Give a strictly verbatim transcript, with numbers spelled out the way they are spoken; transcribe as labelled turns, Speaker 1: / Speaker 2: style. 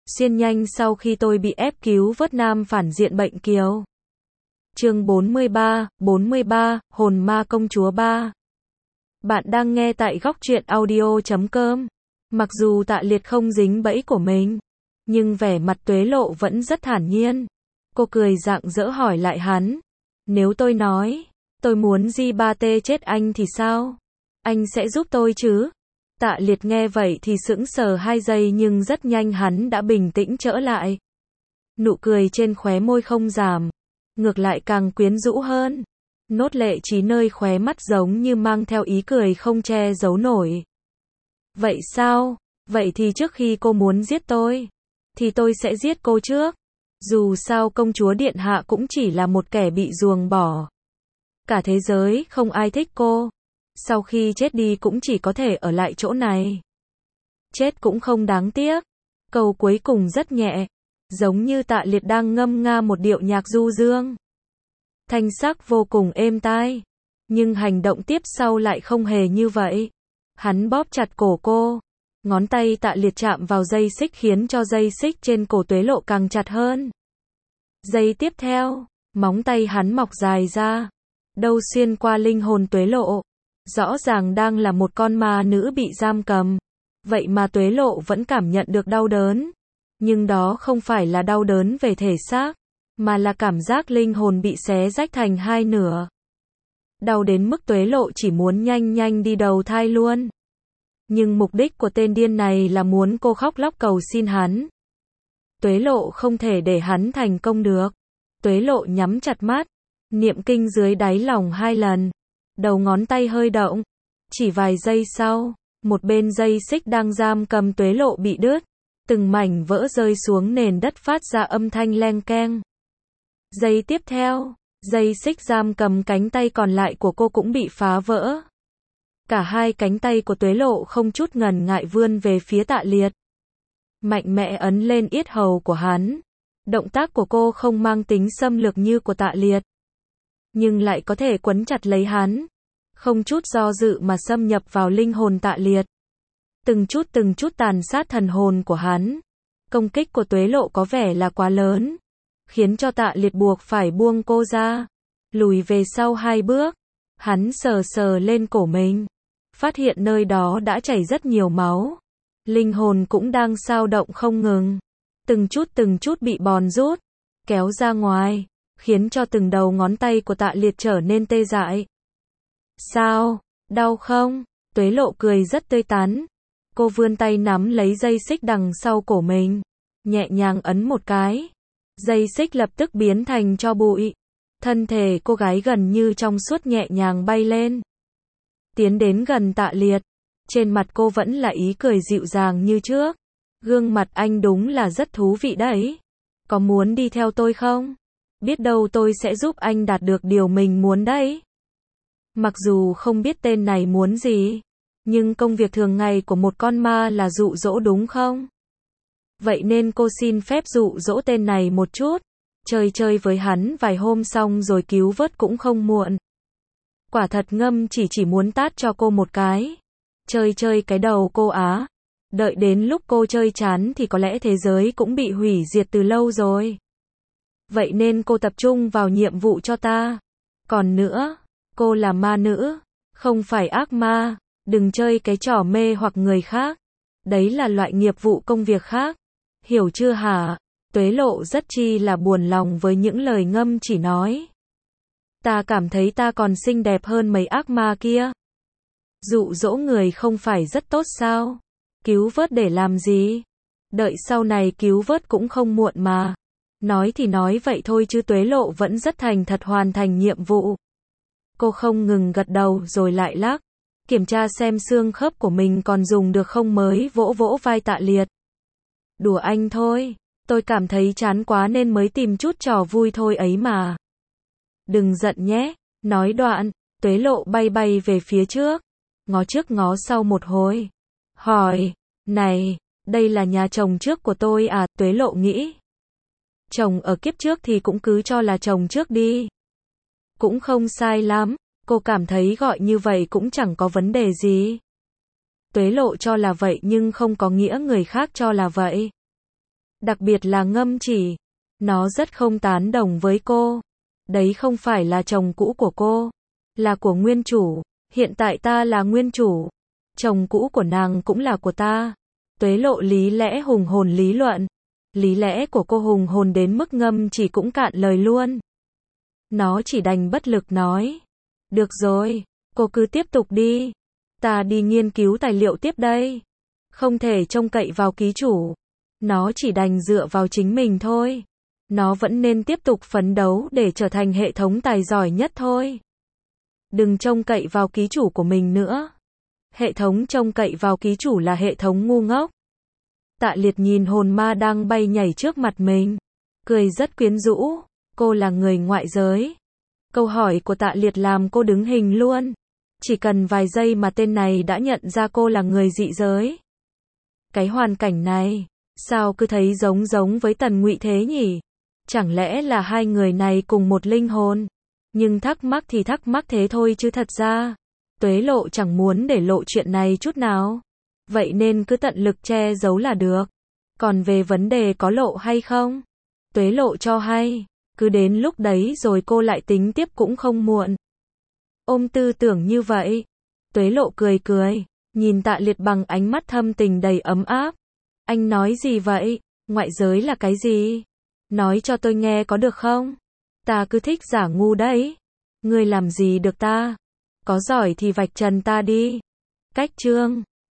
Speaker 1: xuyên nhanh sau khi tôi bị ép cứu vớt nam phản diện bệnh kiều. Chương bốn mươi ba, bốn mươi ba, Hồn ma công chúa ba. Bạn đang nghe tại góc truyện audio chấm com. Mặc dù Tạ Liệt không dính bẫy của mình, nhưng vẻ mặt Tuế Lộ vẫn rất thản nhiên. Cô cười rạng rỡ hỏi lại hắn, nếu tôi nói, tôi muốn Di Ba Tê chết anh thì sao? Anh sẽ giúp tôi chứ? Tạ Liệt nghe vậy thì sững sờ hai giây nhưng rất nhanh hắn đã bình tĩnh trở lại. Nụ cười trên khóe môi không giảm, ngược lại càng quyến rũ hơn. Nốt lệ trí nơi khóe mắt giống như mang theo ý cười không che giấu nổi. Vậy sao? Vậy thì trước khi cô muốn giết tôi, thì tôi sẽ giết cô trước. Dù sao công chúa điện hạ cũng chỉ là một kẻ bị ruồng bỏ. Cả thế giới không ai thích cô. Sau khi chết đi cũng chỉ có thể ở lại chỗ này. Chết cũng không đáng tiếc. Câu cuối cùng rất nhẹ, giống như Tạ Liệt đang ngâm nga một điệu nhạc du dương. Thanh sắc vô cùng êm tai. Nhưng hành động tiếp sau lại không hề như vậy. Hắn bóp chặt cổ cô. Ngón tay Tạ Liệt chạm vào dây xích khiến cho dây xích trên cổ Tuế Lộ càng chặt hơn. Giây tiếp theo, móng tay hắn mọc dài ra, đâu xuyên qua linh hồn Tuế Lộ. Rõ ràng đang là một con ma nữ bị giam cầm. Vậy mà Tuế Lộ vẫn cảm nhận được đau đớn. Nhưng đó không phải là đau đớn về thể xác, mà là cảm giác linh hồn bị xé rách thành hai nửa. Đau đến mức Tuế Lộ chỉ muốn nhanh nhanh đi đầu thai luôn. Nhưng mục đích của tên điên này là muốn cô khóc lóc cầu xin hắn. Tuế Lộ không thể để hắn thành công được. Tuế Lộ nhắm chặt mắt, niệm kinh dưới đáy lòng hai lần. Đầu ngón tay hơi động. Chỉ vài giây sau, một bên dây xích đang giam cầm Tuế Lộ bị đứt. Từng mảnh vỡ rơi xuống nền đất phát ra âm thanh leng keng. Giây tiếp theo, dây xích giam cầm cánh tay còn lại của cô cũng bị phá vỡ. Cả hai cánh tay của Tuế Lộ không chút ngần ngại vươn về phía Tạ Liệt. Mạnh mẽ ấn lên yết hầu của hắn. Động tác của cô không mang tính xâm lược như của Tạ Liệt, nhưng lại có thể quấn chặt lấy hắn. Không chút do dự mà xâm nhập vào linh hồn Tạ Liệt. Từng chút từng chút tàn sát thần hồn của hắn. Công kích của Tuế Lộ có vẻ là quá lớn, khiến cho Tạ Liệt buộc phải buông cô ra. Lùi về sau hai bước. Hắn sờ sờ lên cổ mình, phát hiện nơi đó đã chảy rất nhiều máu. Linh hồn cũng đang xao động không ngừng. Từng chút từng chút bị bòn rút, kéo ra ngoài, khiến cho từng đầu ngón tay của Tạ Liệt trở nên tê dại. Sao? Đau không? Tuế Lộ cười rất tươi tắn. Cô vươn tay nắm lấy dây xích đằng sau cổ mình, nhẹ nhàng ấn một cái. Dây xích lập tức biến thành tro bụi. Thân thể cô gái gần như trong suốt nhẹ nhàng bay lên. Tiến đến gần Tạ Liệt. Trên mặt cô vẫn là ý cười dịu dàng như trước. Gương mặt anh đúng là rất thú vị đấy. Có muốn đi theo tôi không? Biết đâu tôi sẽ giúp anh đạt được điều mình muốn đấy. Mặc dù không biết tên này muốn gì, nhưng công việc thường ngày của một con ma là dụ dỗ đúng không? Vậy nên cô xin phép dụ dỗ tên này một chút. Chơi chơi với hắn vài hôm xong rồi cứu vớt cũng không muộn. Quả thật ngâm chỉ chỉ muốn tát cho cô một cái. Chơi chơi cái đầu cô á. Đợi đến lúc cô chơi chán thì có lẽ thế giới cũng bị hủy diệt từ lâu rồi. Vậy nên cô tập trung vào nhiệm vụ cho ta. Còn nữa, cô là ma nữ, không phải ác ma. Đừng chơi cái trò mê hoặc người khác. Đấy là loại nghiệp vụ công việc khác. Hiểu chưa hả? Tuế Lộ rất chi là buồn lòng với những lời ngâm chỉ nói. Ta cảm thấy ta còn xinh đẹp hơn mấy ác ma kia. Dụ dỗ người không phải rất tốt sao? Cứu vớt để làm gì? Đợi sau này cứu vớt cũng không muộn mà. Nói thì nói vậy thôi chứ Tuế Lộ vẫn rất thành thật hoàn thành nhiệm vụ. Cô không ngừng gật đầu rồi lại lắc. Kiểm tra xem xương khớp của mình còn dùng được không mới vỗ vỗ vai Tạ Liệt. Đùa anh thôi. Tôi cảm thấy chán quá nên mới tìm chút trò vui thôi ấy mà. Đừng giận nhé. Nói đoạn, Tuế Lộ bay bay về phía trước. Ngó trước ngó sau một hồi. Hỏi, này, đây là nhà chồng trước của tôi à? Tuế Lộ nghĩ. Chồng ở kiếp trước thì cũng cứ cho là chồng trước đi. Cũng không sai lắm. Cô cảm thấy gọi như vậy cũng chẳng có vấn đề gì. Tuế Lộ cho là vậy nhưng không có nghĩa người khác cho là vậy. Đặc biệt là Ngâm Chỉ. Nó rất không tán đồng với cô. Đấy không phải là chồng cũ của cô. Là của nguyên chủ. Hiện tại ta là nguyên chủ. Chồng cũ của nàng cũng là của ta. Tuế Lộ lý lẽ hùng hồn lý luận. Lý lẽ của cô hùng hồn đến mức Ngâm Chỉ cũng cạn lời luôn. Nó chỉ đành bất lực nói. Được rồi, cô cứ tiếp tục đi. Ta đi nghiên cứu tài liệu tiếp đây. Không thể trông cậy vào ký chủ. Nó chỉ đành dựa vào chính mình thôi. Nó vẫn nên tiếp tục phấn đấu để trở thành hệ thống tài giỏi nhất thôi. Đừng trông cậy vào ký chủ của mình nữa. Hệ thống trông cậy vào ký chủ là hệ thống ngu ngốc. Tạ Liệt nhìn hồn ma đang bay nhảy trước mặt mình. Cười rất quyến rũ. Cô là người ngoại giới. Câu hỏi của Tạ Liệt làm cô đứng hình luôn. Chỉ cần vài giây mà tên này đã nhận ra cô là người dị giới. Cái hoàn cảnh này, sao cứ thấy giống giống với Tần Ngụy thế nhỉ? Chẳng lẽ là hai người này cùng một linh hồn? Nhưng thắc mắc thì thắc mắc thế thôi chứ thật ra, Tuế Lộ chẳng muốn để lộ chuyện này chút nào. Vậy nên cứ tận lực che giấu là được. Còn về vấn đề có lộ hay không, Tuế Lộ cho hay, cứ đến lúc đấy rồi cô lại tính tiếp cũng không muộn. Ôm tư tưởng như vậy, Tuế Lộ cười cười, nhìn Tạ Liệt bằng ánh mắt thâm tình đầy ấm áp. Anh nói gì vậy? Ngoại giới là cái gì? Nói cho tôi nghe có được không? Ta cứ thích giả ngu đấy. Ngươi làm gì được ta? Có giỏi thì vạch trần ta đi. Cách chương